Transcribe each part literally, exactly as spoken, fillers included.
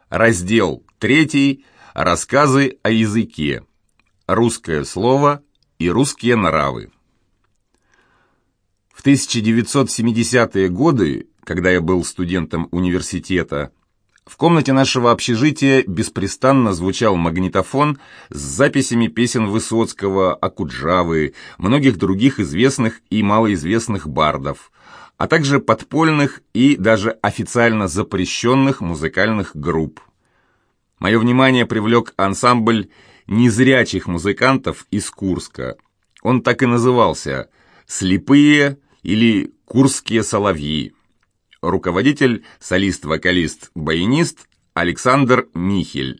Раздел третий. Рассказы о языке. Русское слово и русские нравы. В тысяча девятьсот семидесятые годы, когда я был студентом университета, в комнате нашего общежития беспрестанно звучал магнитофон с записями песен Высоцкого, Окуджавы, многих других известных и малоизвестных бардов, а также подпольных и даже официально запрещенных музыкальных групп. Мое внимание привлек ансамбль незрячих музыкантов из Курска. Он так и назывался «Слепые» или «Курские соловьи». Руководитель, солист-вокалист-баянист Александр Михель.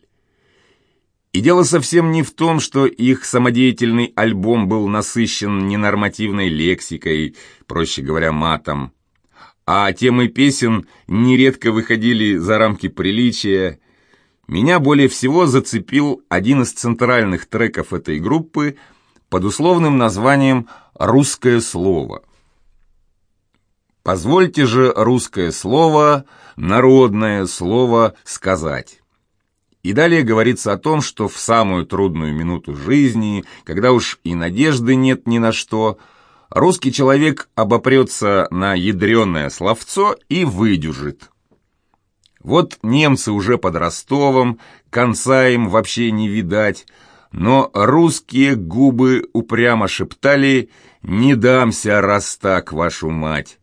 И дело совсем не в том, что их самодеятельный альбом был насыщен ненормативной лексикой, проще говоря, матом, а темы песен нередко выходили за рамки приличия. Меня более всего зацепил один из центральных треков этой группы под условным названием «Русское слово». Позвольте же русское слово, народное слово сказать. И далее говорится о том, что в самую трудную минуту жизни, когда уж и надежды нет ни на что, русский человек обопрется на ядреное словцо и выдюжит. Вот немцы уже под Ростовом, конца им вообще не видать, но русские губы упрямо шептали «Не дамся, раз так, вашу мать».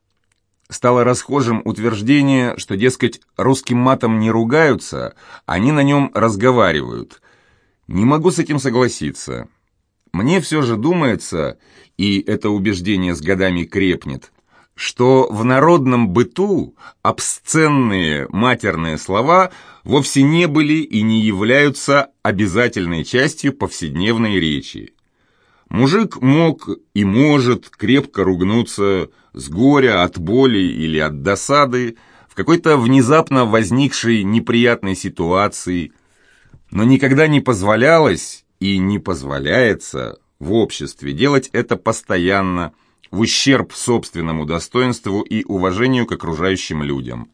Стало расхожим утверждение, что, дескать, русским матом не ругаются, они на нем разговаривают. Не могу с этим согласиться. Мне все же думается, и это убеждение с годами крепнет, что в народном быту обсценные матерные слова вовсе не были и не являются обязательной частью повседневной речи. Мужик мог и может крепко ругнуться с горя, от боли или от досады в какой-то внезапно возникшей неприятной ситуации, но никогда не позволялось и не позволяется в обществе делать это постоянно, в ущерб собственному достоинству и уважению к окружающим людям.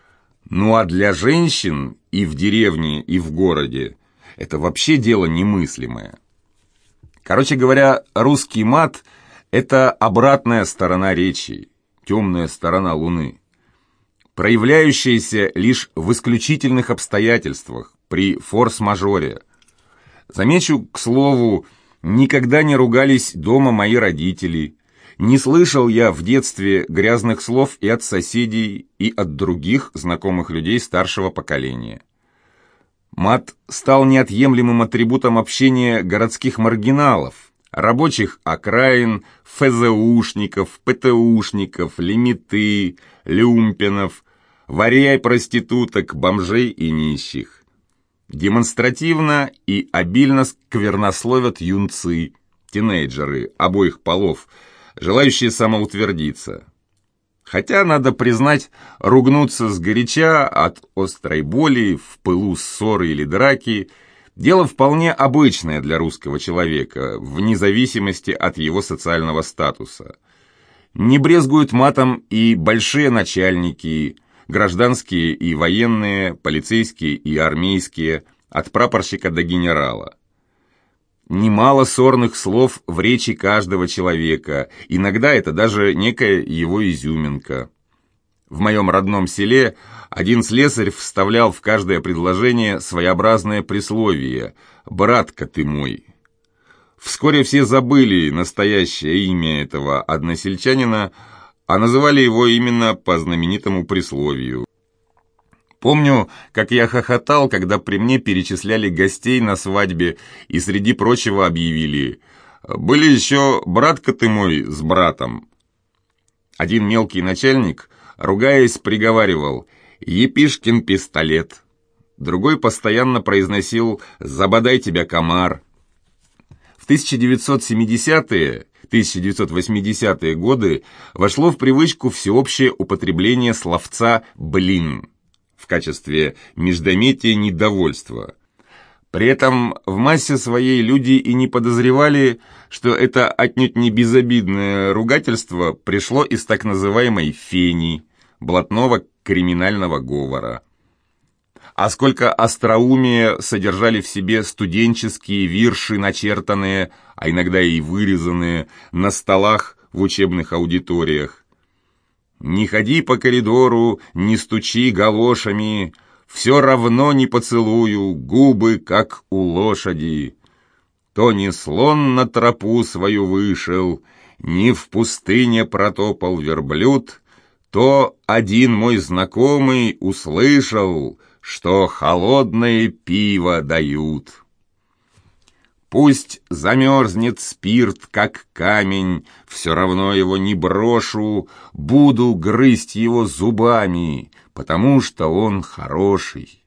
Ну а для женщин и в деревне, и в городе это вообще дело немыслимое. Короче говоря, русский мат – это обратная сторона речи, темная сторона Луны, проявляющаяся лишь в исключительных обстоятельствах, при форс-мажоре. Замечу, к слову, никогда не ругались дома мои родители. Не слышал я в детстве грязных слов и от соседей, и от других знакомых людей старшего поколения. Мат стал неотъемлемым атрибутом общения городских маргиналов, рабочих окраин, ФЗУшников, ПТУшников, лимиты, люмпенов, варяй-проституток, бомжей и нищих. Демонстративно и обильно сквернословят юнцы, тинейджеры обоих полов, желающие самоутвердиться. Хотя, надо признать, ругнуться сгоряча от острой боли, в пылу ссоры или драки – дело вполне обычное для русского человека, вне зависимости от его социального статуса. Не брезгуют матом и большие начальники, гражданские и военные, полицейские и армейские, от прапорщика до генерала. Немало сорных слов в речи каждого человека, иногда это даже некая его изюминка. В моем родном селе один слесарь вставлял в каждое предложение своеобразное присловие «Братка ты мой». Вскоре все забыли настоящее имя этого односельчанина, а называли его именно по знаменитому присловию. Помню, как я хохотал, когда при мне перечисляли гостей на свадьбе и среди прочего объявили «Были еще братка ты мой с братом». Один мелкий начальник, ругаясь, приговаривал «Епишкин пистолет». Другой постоянно произносил «Забодай тебя, комар». В тысяча девятьсот семидесятые — тысяча девятьсот восьмидесятые годы вошло в привычку всеобщее употребление словца «блин» в качестве междометия недовольства. При этом в массе своей люди и не подозревали, что это отнюдь не безобидное ругательство пришло из так называемой фени, блатного криминального говора. а сколько остроумия содержали в себе студенческие вирши, начертанные, а иногда и вырезанные, на столах в учебных аудиториях. «Не ходи по коридору, не стучи галошами, все равно не поцелую, губы, как у лошади. То не слон на тропу свою вышел, не в пустыне протопал верблюд, то один мой знакомый услышал, что холодное пиво дают. Пусть замерзнет спирт, как камень, все равно его не брошу, буду грызть его зубами, потому что он хороший».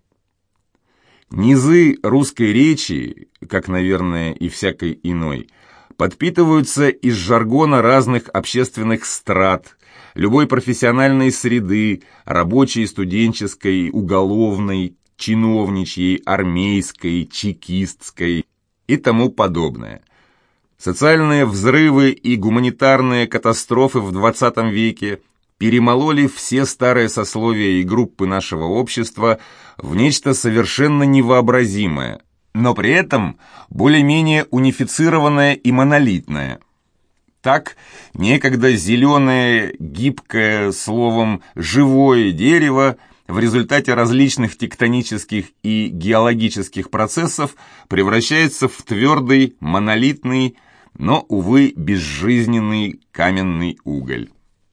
Низы русской речи, как, наверное, и всякой иной, подпитываются из жаргона разных общественных страт, любой профессиональной среды, рабочей, студенческой, уголовной, чиновничьей, армейской, чекистской и тому подобное. Социальные взрывы и гуманитарные катастрофы в двадцатом веке перемололи все старые сословия и группы нашего общества в нечто совершенно невообразимое, но при этом более-менее унифицированное и монолитное. Так, некогда зеленое, гибкое, словом, живое дерево в результате различных тектонических и геологических процессов превращается в твердый, монолитный, но, увы, безжизненный каменный уголь.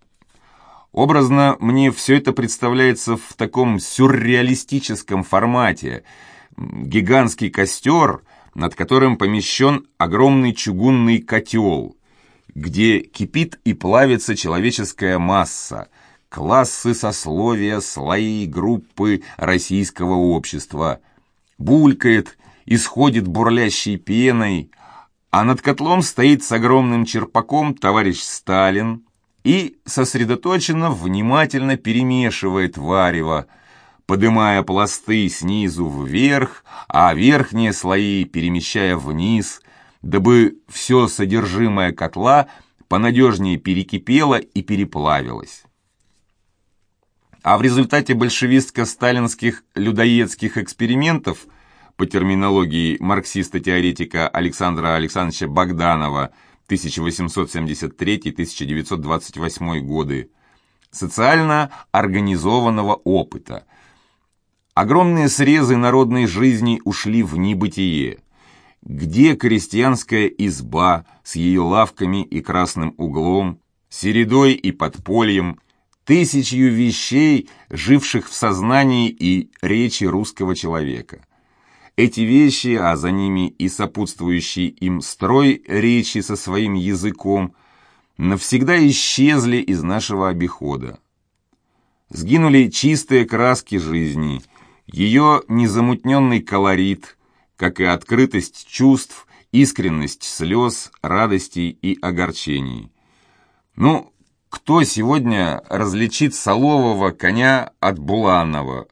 Образно мне все это представляется в таком сюрреалистическом формате. Гигантский костер, над которым помещен огромный чугунный котел, где кипит и плавится человеческая масса, классы, сословия, слои, группы российского общества. Булькает, исходит бурлящей пеной, а над котлом стоит с огромным черпаком товарищ Сталин и сосредоточенно, внимательно перемешивает варево, подымая пласты снизу вверх, а верхние слои перемещая вниз, дабы все содержимое котла понадежнее перекипело и переплавилось. А в результате большевистско-сталинских людоедских экспериментов, по терминологии марксиста-теоретика Александра Александровича Богданова, тысяча восемьсот семьдесят третий — тысяча девятьсот двадцать восьмой годы, социально организованного опыта, огромные срезы народной жизни ушли в небытие. Где крестьянская изба с ее лавками и красным углом, середой и подпольем, тысячью вещей, живших в сознании и речи русского человека? Эти вещи, а за ними и сопутствующий им строй речи со своим языком, навсегда исчезли из нашего обихода. Сгинули чистые краски жизни, ее незамутненный колорит, как и открытость чувств, искренность слез, радостей и огорчений. Ну, кто сегодня различит солового коня от буланого,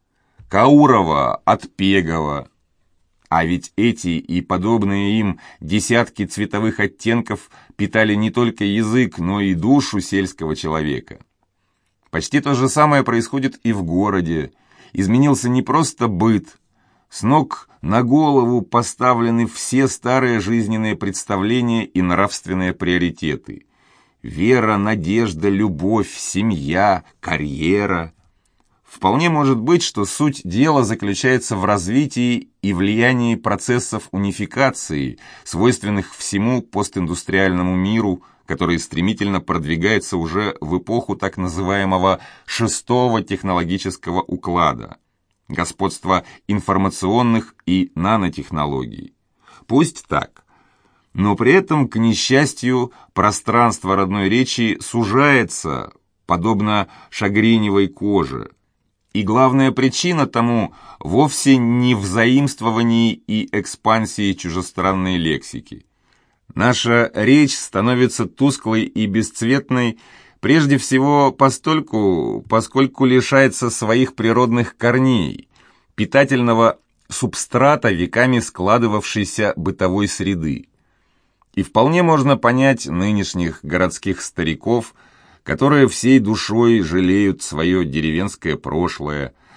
Каурова от Пегова? А ведь эти и подобные им десятки цветовых оттенков питали не только язык, но и душу сельского человека. Почти то же самое происходит и в городе. Изменился не просто быт. С ног на голову поставлены все старые жизненные представления и нравственные приоритеты. Вера, надежда, любовь, семья, карьера. Вполне может быть, что суть дела заключается в развитии и влиянии процессов унификации, свойственных всему постиндустриальному миру, который стремительно продвигается уже в эпоху так называемого шестого технологического уклада, господства информационных и нанотехнологий. Пусть так. Но при этом, к несчастью, пространство родной речи сужается, подобно шагреневой коже. И главная причина тому вовсе не в заимствовании и экспансии чужестранной лексики. Наша речь становится тусклой и бесцветной прежде всего постольку, поскольку лишается своих природных корней, питательного субстрата веками складывавшейся бытовой среды. И вполне можно понять нынешних городских стариков, которые всей душой жалеют свое деревенское прошлое,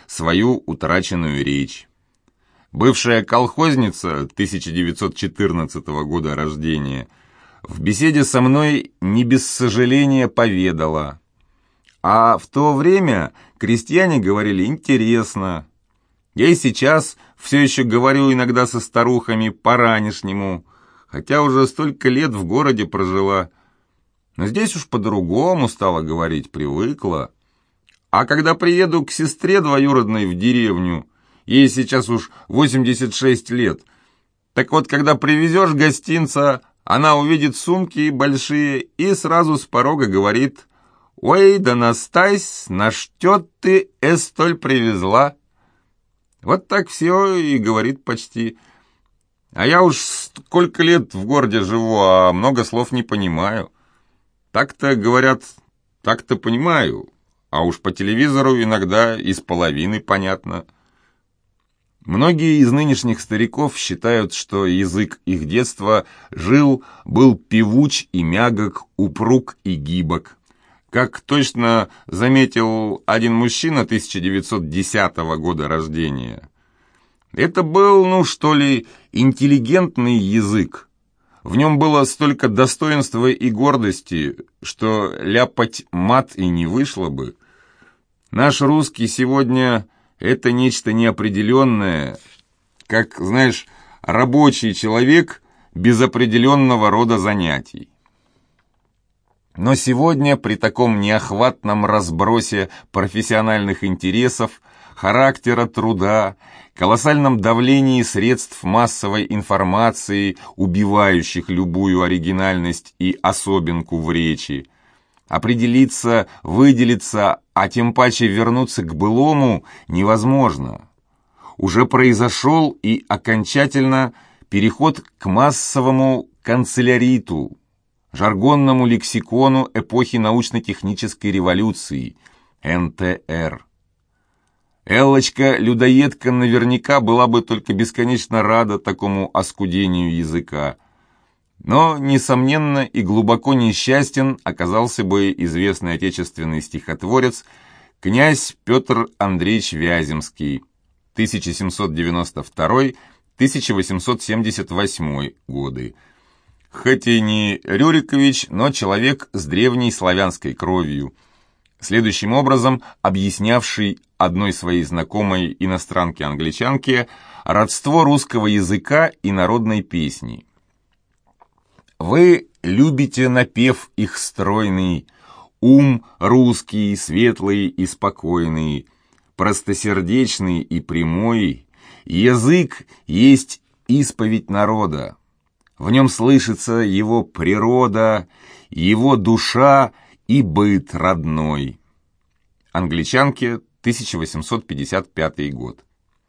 свою утраченную речь. Бывшая колхозница тысяча девятьсот четырнадцатого года рождения в беседе со мной не без сожаления поведала: а в то время крестьяне говорили интересно. Я и сейчас все еще говорю иногда со старухами по-ранешнему, хотя уже столько лет в городе прожила. Но здесь уж по-другому стала говорить, привыкла. А когда приеду к сестре двоюродной в деревню, ей сейчас уж восемьдесят шесть лет, так вот, когда привезешь гостинца, она увидит сумки большие и сразу с порога говорит: «Ой, да настась, на что ты эстоль привезла?» Вот так все и говорит почти. А я уж сколько лет в городе живу, а много слов не понимаю. Так-то говорят, так-то понимаю, а уж по телевизору иногда из половины понятно. Многие из нынешних стариков считают, что язык их детства жил, был певуч и мягок, упруг и гибок. Как точно заметил один мужчина тысяча девятьсот десятого года рождения, это был, ну что ли, интеллигентный язык. В нем было столько достоинства и гордости, что ляпать мат и не вышло бы. Наш русский сегодня — это нечто неопределенное, как, знаешь, рабочий человек без определенного рода занятий. Но сегодня при таком неохватном разбросе профессиональных интересов, характера труда, колоссальном давлении средств массовой информации, убивающих любую оригинальность и особенку в речи, определиться, выделиться, а тем паче вернуться к былому невозможно. Уже произошел и окончательно переход к массовому канцеляриту, жаргонному лексикону эпохи научно-технической революции, эн тэ эр. Эллочка-людоедка наверняка была бы только бесконечно рада такому оскудению языка. Но, несомненно, и глубоко несчастен оказался бы известный отечественный стихотворец князь Петр Андреевич Вяземский, тысяча семьсот девяносто второй — тысяча восемьсот семьдесят восьмой годы. Хоть и не Рюрикович, но человек с древней славянской кровью, следующим образом объяснявший одной своей знакомой иностранке-англичанке родство русского языка и народной песни. «Вы любите напев их стройный, ум русский, светлый и спокойный, простосердечный и прямой, язык есть исповедь народа. В нем слышится его природа, его душа и быт родной». Англичанке, тысяча восемьсот пятьдесят пятый год.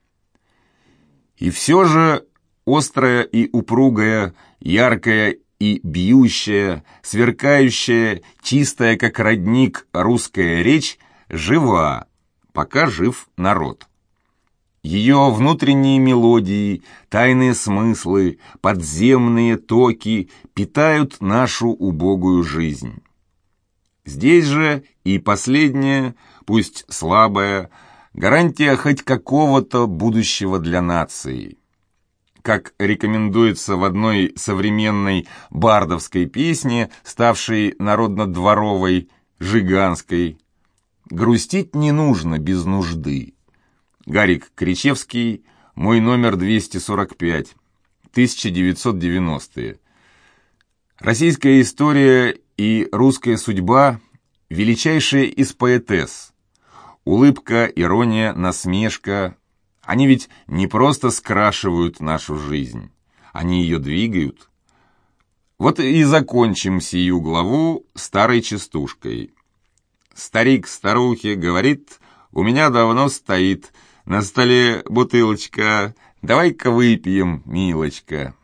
И все же острая и упругая, яркая и бьющая, сверкающая, чистая, как родник, русская речь жива, пока жив народ. Ее внутренние мелодии, тайные смыслы, подземные токи питают нашу убогую жизнь. Здесь же и последняя, пусть слабая, гарантия хоть какого-то будущего для нации. Как рекомендуется в одной современной бардовской песне, ставшей народно-дворовой, жиганской, «Грустить не нужно без нужды». Гарик Кричевский, мой номер двести сорок пять, тысяча девятьсот девяностые. Российская история и русская судьба – величайшая из поэтесс. Улыбка, ирония, насмешка – они ведь не просто скрашивают нашу жизнь, они ее двигают. Вот и закончим сию главу старой частушкой. Старик старухе говорит: «У меня давно стоит на столе бутылочка, давай-ка выпьем, милочка».